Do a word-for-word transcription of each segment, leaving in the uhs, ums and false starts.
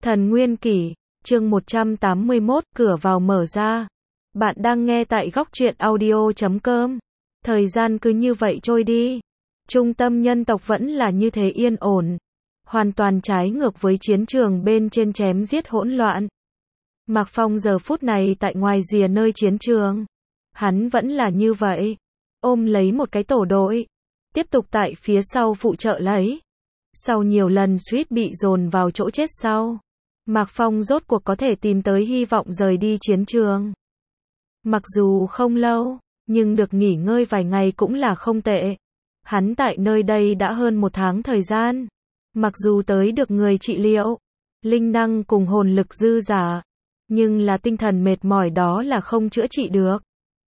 Thần Nguyên Kỷ, chương một trăm tám mươi mốt, cửa vào mở ra. Bạn đang nghe tại góc truyện audio chấm com. Thời gian cứ như vậy trôi đi. Trung tâm nhân tộc vẫn là như thế yên ổn. Hoàn toàn trái ngược với chiến trường bên trên chém giết hỗn loạn. Mạc Phong giờ phút này tại ngoài rìa nơi chiến trường. Hắn vẫn là như vậy. Ôm lấy một cái tổ đội. Tiếp tục tại phía sau phụ trợ lấy. Sau nhiều lần suýt bị dồn vào chỗ chết sau. Mạc Phong rốt cuộc có thể tìm tới hy vọng rời đi chiến trường. Mặc dù không lâu, nhưng được nghỉ ngơi vài ngày cũng là không tệ. Hắn tại nơi đây đã hơn một tháng thời gian. Mặc dù tới được người trị liệu, linh năng cùng hồn lực dư giả, nhưng là tinh thần mệt mỏi đó là không chữa trị được.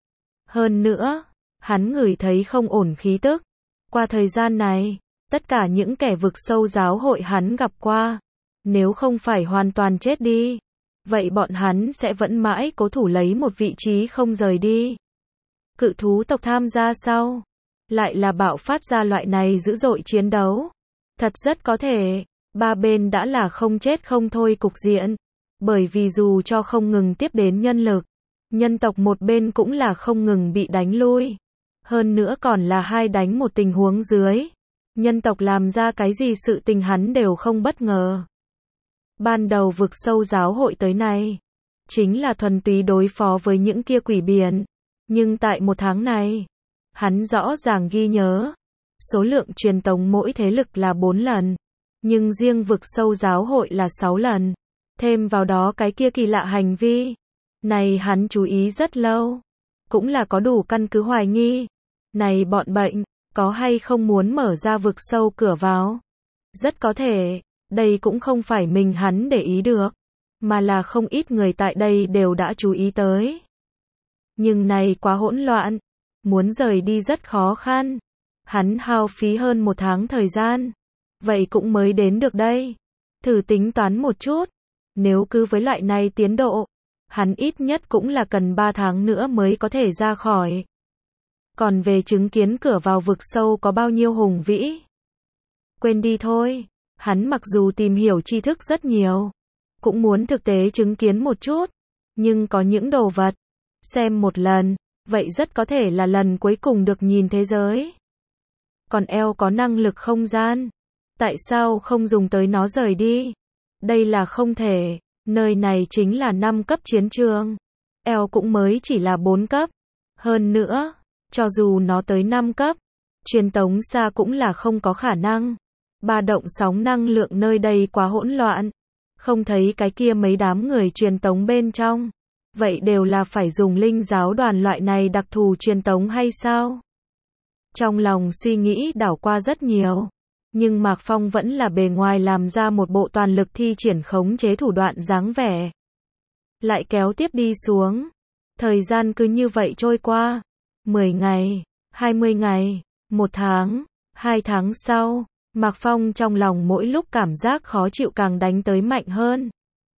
Hơn nữa, hắn ngửi thấy không ổn khí tức. Qua thời gian này, tất cả những kẻ vực sâu giáo hội hắn gặp qua, nếu không phải hoàn toàn chết đi, vậy bọn hắn sẽ vẫn mãi cố thủ lấy một vị trí không rời đi. Cự thú tộc tham gia sau, lại là bạo phát ra loại này dữ dội chiến đấu. Thật rất có thể, ba bên đã là không chết không thôi cục diện, bởi vì dù cho không ngừng tiếp đến nhân lực, nhân tộc một bên cũng là không ngừng bị đánh lui. Hơn nữa còn là hai đánh một tình huống dưới. Nhân tộc làm ra cái gì sự tình hắn đều không bất ngờ. Ban đầu vực sâu giáo hội tới này, chính là thuần túy đối phó với những kia quỷ biển. Nhưng tại một tháng này, hắn rõ ràng ghi nhớ, số lượng truyền tống mỗi thế lực là bốn lần, nhưng riêng vực sâu giáo hội là sáu lần. Thêm vào đó cái kia kỳ lạ hành vi, này hắn chú ý rất lâu, cũng là có đủ căn cứ hoài nghi. Này bọn bệnh, có hay không muốn mở ra vực sâu cửa vào? Rất có thể, đây cũng không phải mình hắn để ý được, mà là không ít người tại đây đều đã chú ý tới. Nhưng này quá hỗn loạn, muốn rời đi rất khó khăn. Hắn hao phí hơn một tháng thời gian, vậy cũng mới đến được đây. Thử tính toán một chút, nếu cứ với loại này tiến độ, hắn ít nhất cũng là cần ba tháng nữa mới có thể ra khỏi. Còn về chứng kiến cửa vào vực sâu có bao nhiêu hùng vĩ, quên đi thôi. Hắn mặc dù tìm hiểu tri thức rất nhiều, cũng muốn thực tế chứng kiến một chút, nhưng có những đồ vật, xem một lần, vậy rất có thể là lần cuối cùng được nhìn thế giới. Còn eo có năng lực không gian, tại sao không dùng tới nó rời đi? Đây là không thể, nơi này chính là năm cấp chiến trường, eo cũng mới chỉ là bốn cấp. Hơn nữa, cho dù nó tới năm cấp, truyền tống xa cũng là không có khả năng. Ba động sóng năng lượng nơi đây quá hỗn loạn, không thấy cái kia mấy đám người truyền tống bên trong. Vậy đều là phải dùng linh giáo đoàn loại này đặc thù truyền tống hay sao? Trong lòng suy nghĩ đảo qua rất nhiều, nhưng Mạc Phong vẫn là bề ngoài làm ra một bộ toàn lực thi triển khống chế thủ đoạn dáng vẻ. Lại kéo tiếp đi xuống. Thời gian cứ như vậy trôi qua. mười ngày, hai mươi ngày, một tháng, hai tháng sau, Mạc Phong trong lòng mỗi lúc cảm giác khó chịu càng đánh tới mạnh hơn.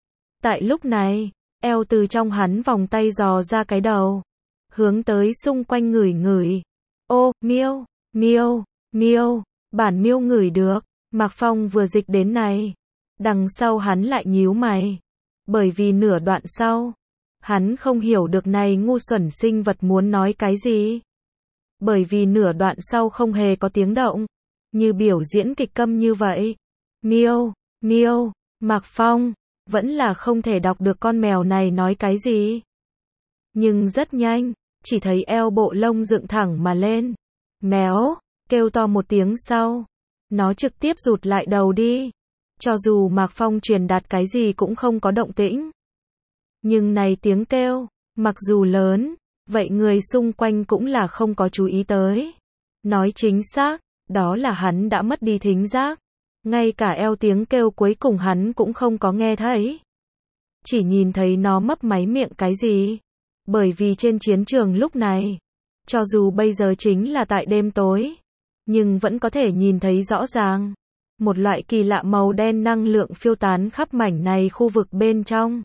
Tại lúc này, eo từ trong hắn vòng tay dò ra cái đầu, hướng tới xung quanh ngửi ngửi. Ô, miêu, miêu, miêu, bản miêu ngửi được. Mạc Phong vừa dịch đến này, đằng sau hắn lại nhíu mày, bởi vì nửa đoạn sau, hắn không hiểu được này ngu xuẩn sinh vật muốn nói cái gì. Bởi vì nửa đoạn sau không hề có tiếng động, như biểu diễn kịch câm như vậy. Miêu, miêu, Mạc Phong vẫn là không thể đọc được con mèo này nói cái gì. Nhưng rất nhanh, chỉ thấy eo bộ lông dựng thẳng mà lên. Méo, kêu to một tiếng sau, nó trực tiếp rụt lại đầu đi. Cho dù Mạc Phong truyền đạt cái gì cũng không có động tĩnh. Nhưng này tiếng kêu, mặc dù lớn, vậy người xung quanh cũng là không có chú ý tới. Nói chính xác, đó là hắn đã mất đi thính giác. Ngay cả eo tiếng kêu cuối cùng hắn cũng không có nghe thấy. Chỉ nhìn thấy nó mấp máy miệng cái gì. Bởi vì trên chiến trường lúc này, cho dù bây giờ chính là tại đêm tối, nhưng vẫn có thể nhìn thấy rõ ràng. Một loại kỳ lạ màu đen năng lượng phiêu tán khắp mảnh này khu vực bên trong.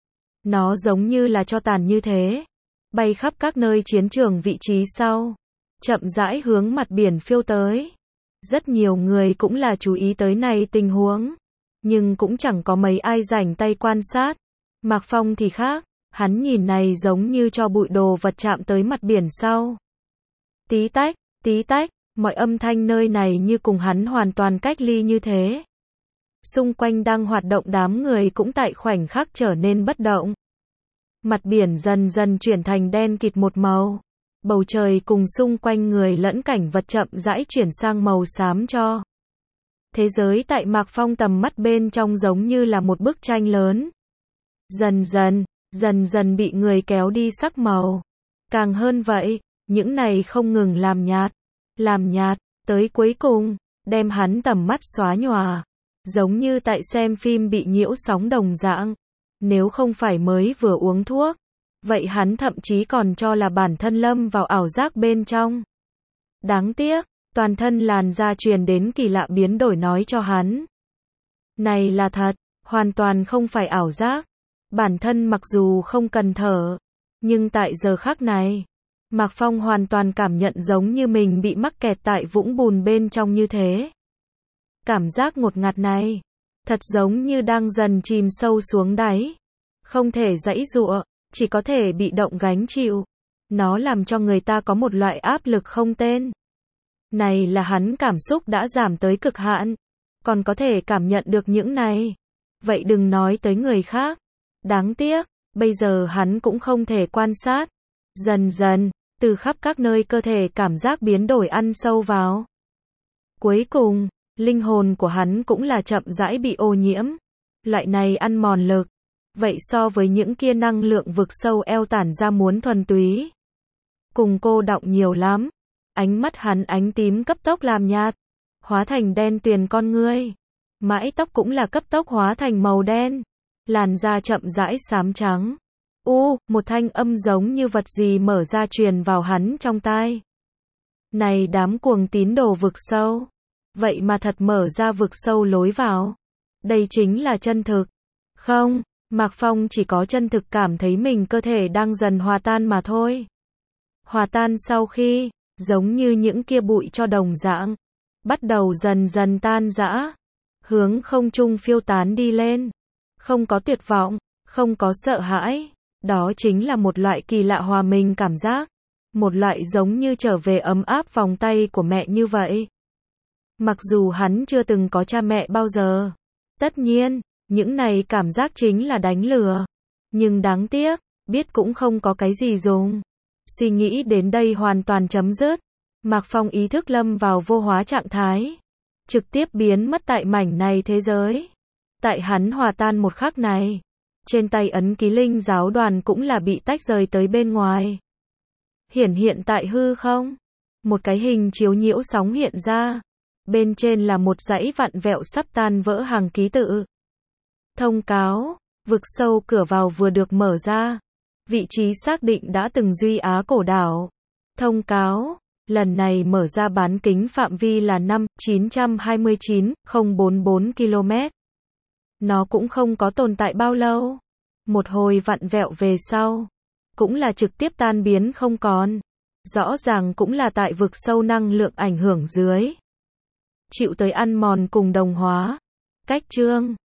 Nó giống như là tro tàn như thế, bay khắp các nơi chiến trường vị trí sau, chậm rãi hướng mặt biển phiêu tới. Rất nhiều người cũng là chú ý tới này tình huống. nhưng cũng chẳng có mấy ai rảnh tay quan sát. Mạc Phong thì khác, hắn nhìn này giống như cho bụi đồ vật chạm tới mặt biển sau. Tí tách, tí tách, mọi âm thanh nơi này như cùng hắn hoàn toàn cách ly như thế. Xung quanh đang hoạt động đám người cũng tại khoảnh khắc trở nên bất động. Mặt biển dần dần chuyển thành đen kịt một màu. Bầu trời cùng xung quanh người lẫn cảnh vật chậm rãi chuyển sang màu xám cho. Thế giới tại Mạc Phong tầm mắt bên trong giống như là một bức tranh lớn. Dần dần, dần dần bị người kéo đi sắc màu. Càng hơn vậy, những này không ngừng làm nhạt, làm nhạt, tới cuối cùng, đem hắn tầm mắt xóa nhòa. Giống như tại xem phim bị nhiễu sóng đồng dạng. Nếu không phải mới vừa uống thuốc, vậy hắn thậm chí còn cho là bản thân lâm vào ảo giác bên trong. Đáng tiếc, toàn thân làn da truyền đến kỳ lạ biến đổi nói cho hắn. Này là thật, hoàn toàn không phải ảo giác. Bản thân mặc dù không cần thở, nhưng tại giờ khắc này, Mạc Phong hoàn toàn cảm nhận giống như mình bị mắc kẹt tại vũng bùn bên trong như thế. Cảm giác ngột ngạt này, thật giống như đang dần chìm sâu xuống đáy. Không thể giãy giụa, chỉ có thể bị động gánh chịu. Nó làm cho người ta có một loại áp lực không tên. Này là hắn cảm xúc đã giảm tới cực hạn. Còn có thể cảm nhận được những này. Vậy đừng nói tới người khác. Đáng tiếc, bây giờ hắn cũng không thể quan sát. Dần dần, từ khắp các nơi cơ thể cảm giác biến đổi ăn sâu vào. Cuối cùng, linh hồn của hắn cũng là chậm rãi bị ô nhiễm. Loại này ăn mòn lực. Vậy so với những kia năng lượng vực sâu eo tản ra muốn thuần túy. Cùng cô đọng nhiều lắm. Ánh mắt hắn ánh tím cấp tốc làm nhạt. Hóa thành đen tuyền con ngươi. Mái tóc cũng là cấp tốc hóa thành màu đen. Làn da chậm rãi xám trắng. U, một thanh âm giống như vật gì mở ra truyền vào hắn trong tai. Này đám cuồng tín đồ vực sâu. Vậy mà thật mở ra vực sâu lối vào. Đây chính là chân thực. Không, Mạc Phong chỉ có chân thực cảm thấy mình cơ thể đang dần hòa tan mà thôi. Hòa tan sau khi, giống như những kia bụi cho đồng dạng, bắt đầu dần dần tan rã, hướng không trung phiêu tán đi lên. Không có tuyệt vọng, không có sợ hãi, đó chính là một loại kỳ lạ hòa mình cảm giác, một loại giống như trở về ấm áp vòng tay của mẹ như vậy. Mặc dù hắn chưa từng có cha mẹ bao giờ, tất nhiên, những này cảm giác chính là đánh lừa, nhưng đáng tiếc, biết cũng không có cái gì dùng. Suy nghĩ đến đây hoàn toàn chấm dứt. Mạc Phong ý thức lâm vào vô hóa trạng thái, trực tiếp biến mất tại mảnh này thế giới. Tại hắn hòa tan một khắc này, trên tay ấn ký linh giáo đoàn cũng là bị tách rời tới bên ngoài. Hiển hiện tại hư không, một cái hình chiếu nhiễu sóng hiện ra, bên trên là một dãy vặn vẹo sắp tan vỡ hàng ký tự. Thông cáo, vực sâu cửa vào vừa được mở ra. Vị trí xác định đã từng Duy Á cổ đảo. Thông cáo, lần này mở ra bán kính phạm vi là năm chín hai chín nghìn không trăm bốn mươi bốn ki lô mét. Nó cũng không có tồn tại bao lâu. Một hồi vặn vẹo về sau, cũng là trực tiếp tan biến không còn. Rõ ràng cũng là tại vực sâu năng lượng ảnh hưởng dưới. Chịu tới ăn mòn cùng đồng hóa. Cách chương